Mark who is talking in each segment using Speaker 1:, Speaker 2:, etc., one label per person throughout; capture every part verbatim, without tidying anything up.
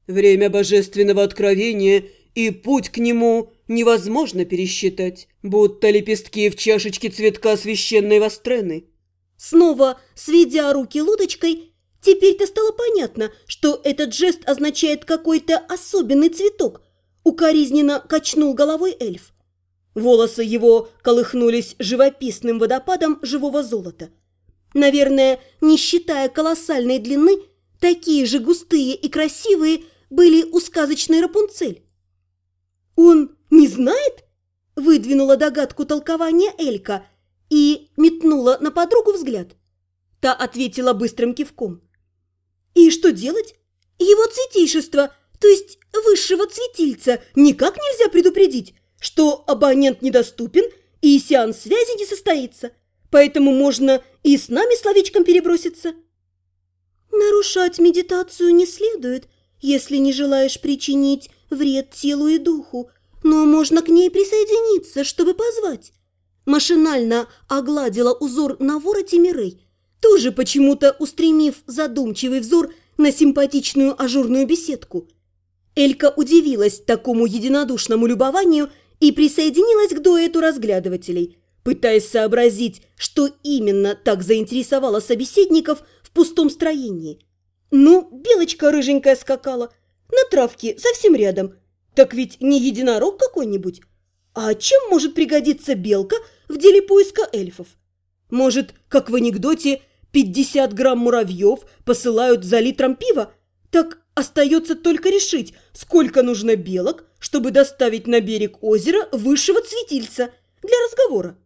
Speaker 1: Время божественного откровения и путь к нему невозможно пересчитать, будто лепестки в чашечке цветка священной вострены.
Speaker 2: Снова сведя руки лодочкой, теперь-то стало понятно, что этот жест означает какой-то особенный цветок. Укоризненно качнул головой эльф. Волосы его колыхнулись живописным водопадом живого золота. Наверное, не считая колоссальной длины, такие же густые и красивые были у сказочной Рапунцель. «Он не знает?» – выдвинула догадку толкования Элька и метнула на подругу взгляд. Та ответила быстрым кивком. «И что делать? Его цветейшество, то есть высшего цветильца, никак нельзя предупредить, что абонент недоступен и сеанс связи не состоится, поэтому можно и с нами словечком переброситься». «Нарушать медитацию не следует, если не желаешь причинить вред телу и духу, но можно к ней присоединиться, чтобы позвать». Машинально огладила узор на вороте Мирей, тоже почему-то устремив задумчивый взор на симпатичную ажурную беседку. Элька удивилась такому единодушному любованию и присоединилась к дуэту разглядывателей, пытаясь сообразить, что именно так заинтересовало собеседников в пустом строении. Ну, белочка рыженькая скакала, на травке совсем рядом. Так ведь не единорог какой-нибудь. А чем может пригодиться белка в деле поиска эльфов? Может, как в анекдоте, пятьдесят грамм муравьев посылают за литром пива? Так остается только решить, сколько нужно белок, чтобы доставить на берег озера высшего цветильца для разговора.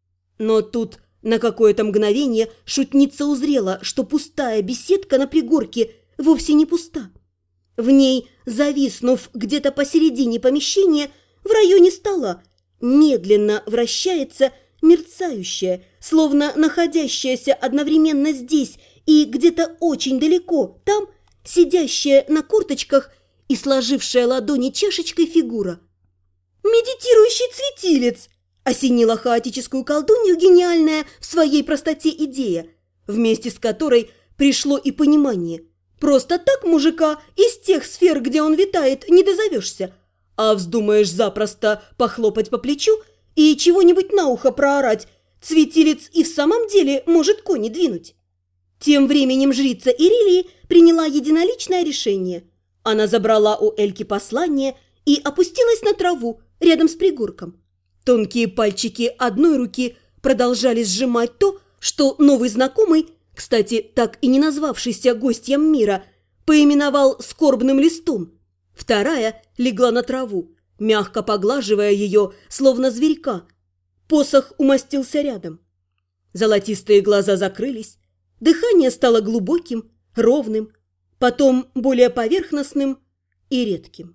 Speaker 2: Но тут на какое-то мгновение шутница узрела, что пустая беседка на пригорке вовсе не пуста. В ней, зависнув где-то посередине помещения, в районе стола, медленно вращается мерцающая, словно находящаяся одновременно здесь и где-то очень далеко, там, сидящая на корточках и сложившая ладони чашечкой фигура. «Медитирующий цветилец!» осенила хаотическую колдунью гениальная в своей простоте идея, вместе с которой пришло и понимание. Просто так мужика из тех сфер, где он витает, не дозовешься, а вздумаешь запросто похлопать по плечу и чего-нибудь на ухо проорать, цветилец и в самом деле может кони двинуть. Тем временем жрица Ирилии приняла единоличное решение. Она забрала у Эльки послание и опустилась на траву рядом с пригорком. Тонкие пальчики одной руки продолжали сжимать то, что новый знакомый, кстати, так и не назвавшийся гостьем мира, поименовал скорбным листом. Вторая легла на траву, мягко поглаживая ее, словно зверька. Посох умостился рядом. Золотистые глаза закрылись, дыхание стало глубоким, ровным, потом более поверхностным и редким.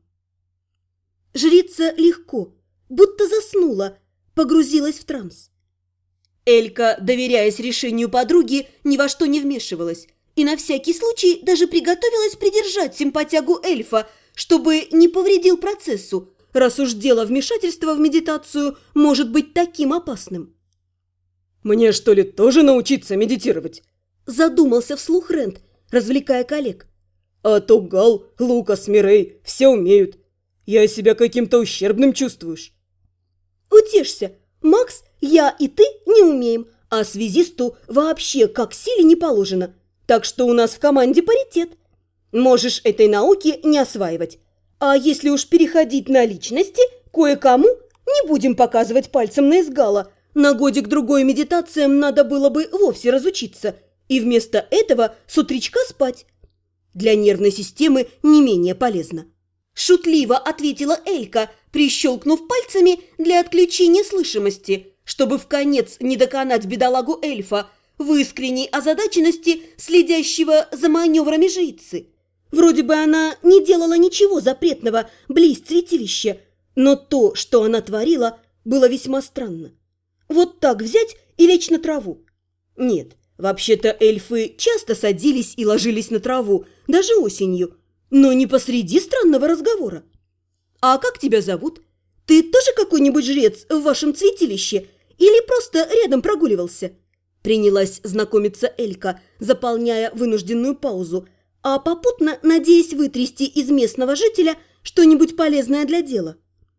Speaker 2: Жрица легко, будто заснула, погрузилась в транс. Элька, доверяясь решению подруги, ни во что не вмешивалась и на всякий случай даже приготовилась придержать симпатягу эльфа, чтобы не повредил процессу, раз уж дело вмешательства в медитацию может быть таким опасным.
Speaker 1: «Мне, что ли, тоже научиться медитировать?»
Speaker 2: Задумался вслух Рент, развлекая коллег.
Speaker 1: «А то Гал, Лукас, Мирей все умеют. Я себя каким-то ущербным чувствуешь».
Speaker 2: «Утешься, Макс, я и ты не умеем, а связисту вообще как силе не положено. Так что у нас в команде паритет. Можешь этой науки не осваивать. А если уж переходить на личности, кое-кому, не будем показывать пальцем на изгала, на годик-другой медитациям надо было бы вовсе разучиться, и вместо этого с утречка спать. Для нервной системы не менее полезно». Шутливо ответила Элька, прищелкнув пальцами для отключения слышимости, чтобы вконец не доконать бедолагу эльфа в искренней озадаченности, следящего за маневрами жрицы. Вроде бы она не делала ничего запретного близ святилища, но то, что она творила, было весьма странно. Вот так взять и лечь на траву? Нет, вообще-то эльфы часто садились и ложились на траву, даже осенью, но не посреди странного разговора. «А как тебя зовут? Ты тоже какой-нибудь жрец в вашем святилище или просто рядом прогуливался?» Принялась знакомиться Элька, заполняя вынужденную паузу, а попутно надеясь вытрясти из местного жителя что-нибудь полезное для дела.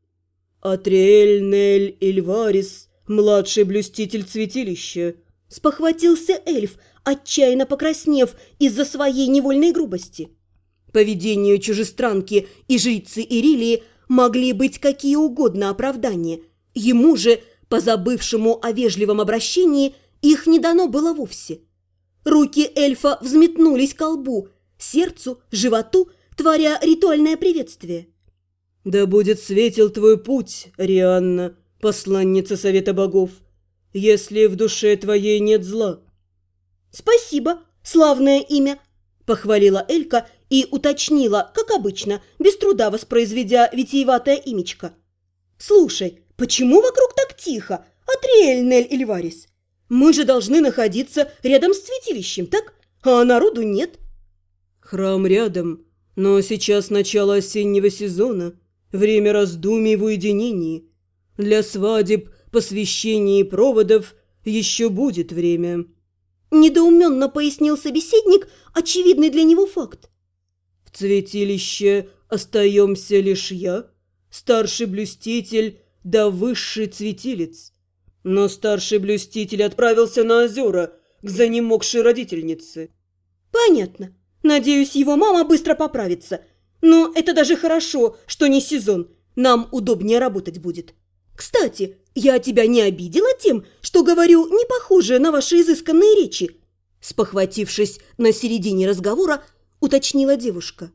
Speaker 1: «Атриэль Нель Ильварис, младший блюститель святилища»,
Speaker 2: – спохватился эльф, отчаянно покраснев из-за своей невольной грубости. Поведению чужестранки и жрицы Ирилии могли быть какие угодно оправдания. Ему же, позабывшему о вежливом обращении, их не дано было вовсе. Руки эльфа взметнулись ко лбу, сердцу, животу, творя ритуальное приветствие.
Speaker 1: «Да будет светел твой путь, Рианна, посланница Совета Богов, если в душе твоей нет зла».
Speaker 2: «Спасибо, славное имя», – похвалила Элька и уточнила, как обычно, без труда воспроизведя витиеватое имечко. «Слушай, почему вокруг так тихо, Атриэль Нель Ильварис? Мы же должны находиться рядом с святилищем, так? А народу нет».
Speaker 1: «Храм рядом, но сейчас начало осеннего сезона, время раздумий в уединении. Для свадеб, посвящений и проводов еще будет время».
Speaker 2: Недоуменно пояснил собеседник очевидный для него факт.
Speaker 1: «В святилище остаемся лишь я, старший блюститель да высший цветилец. Но старший блюститель отправился на озера к занемогшей родительнице».
Speaker 2: «Понятно. Надеюсь, его мама быстро поправится. Но это даже хорошо, что не сезон. Нам удобнее работать будет. Кстати, я тебя не обидела тем, что говорю не похоже на ваши изысканные речи?» Спохватившись на середине разговора, уточнила девушка.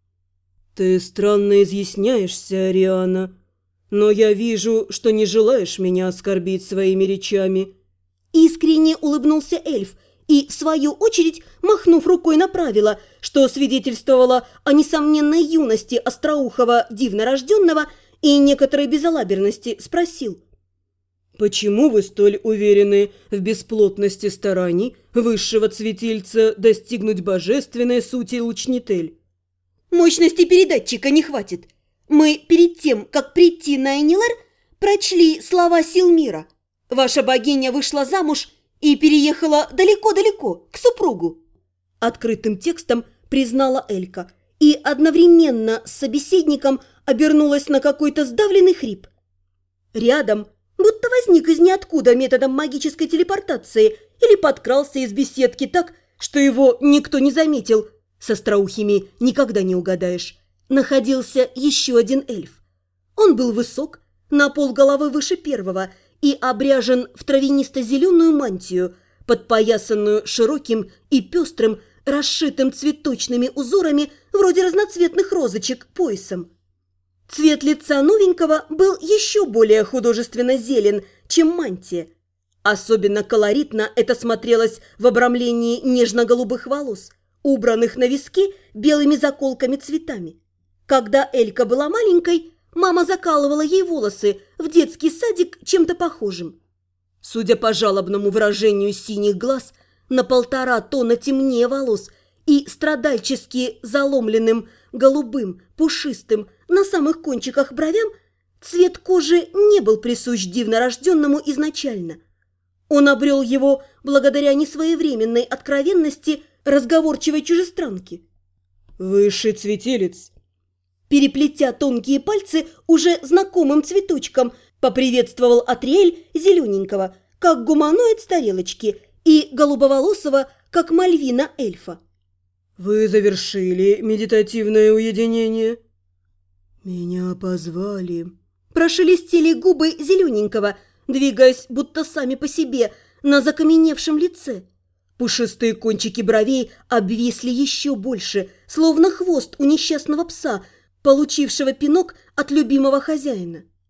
Speaker 1: «Ты странно изъясняешься, Ариана, но я вижу, что не желаешь меня оскорбить своими речами».
Speaker 2: Искренне улыбнулся эльф и, в свою очередь, махнув рукой на правило, что свидетельствовало о несомненной юности остроухого дивнорожденного и некоторой безалаберности, спросил.
Speaker 1: «Почему вы столь уверены в бесплотности стараний высшего цветильца достигнуть божественной сути Лучнитель?»
Speaker 2: «Мощности передатчика не хватит. Мы перед тем, как прийти на Энилар, прочли слова сил мира. Ваша богиня вышла замуж и переехала далеко-далеко, к супругу». Открытым текстом признала Элька и одновременно с собеседником обернулась на какой-то сдавленный хрип. Рядом, будто возник из ниоткуда методом магической телепортации или подкрался из беседки так, что его никто не заметил, с остроухими никогда не угадаешь, находился еще один эльф. Он был высок, на полголовы выше первого, и обряжен в травянисто-зеленую мантию, подпоясанную широким и пестрым, расшитым цветочными узорами вроде разноцветных розочек поясом. Цвет лица новенького был еще более художественно зелен, чем мантия. Особенно колоритно это смотрелось в обрамлении нежно-голубых волос, убранных на виски белыми заколками-цветами. Когда Элька была маленькой, мама закалывала ей волосы в детский садик чем-то похожим. Судя по жалобному выражению синих глаз, на полтора тона темнее волос и страдальчески заломленным голубым, пушистым, на самых кончиках бровям, цвет кожи не был присущ дивнорожденному изначально. Он обрел его благодаря несвоевременной откровенности разговорчивой чужестранки.
Speaker 1: «Высший цветилец»,
Speaker 2: переплетя тонкие пальцы уже знакомым цветочком, поприветствовал Атриэль зелененького, как гуманоид с тарелочки, и голубоволосого, как мальвина эльфа.
Speaker 1: «Вы завершили медитативное уединение?»
Speaker 2: «Меня позвали», – прошелестели губы зелененького, двигаясь будто сами по себе на закаменевшем лице. Пушистые кончики бровей обвисли еще больше, словно хвост у несчастного пса, получившего пинок от любимого хозяина.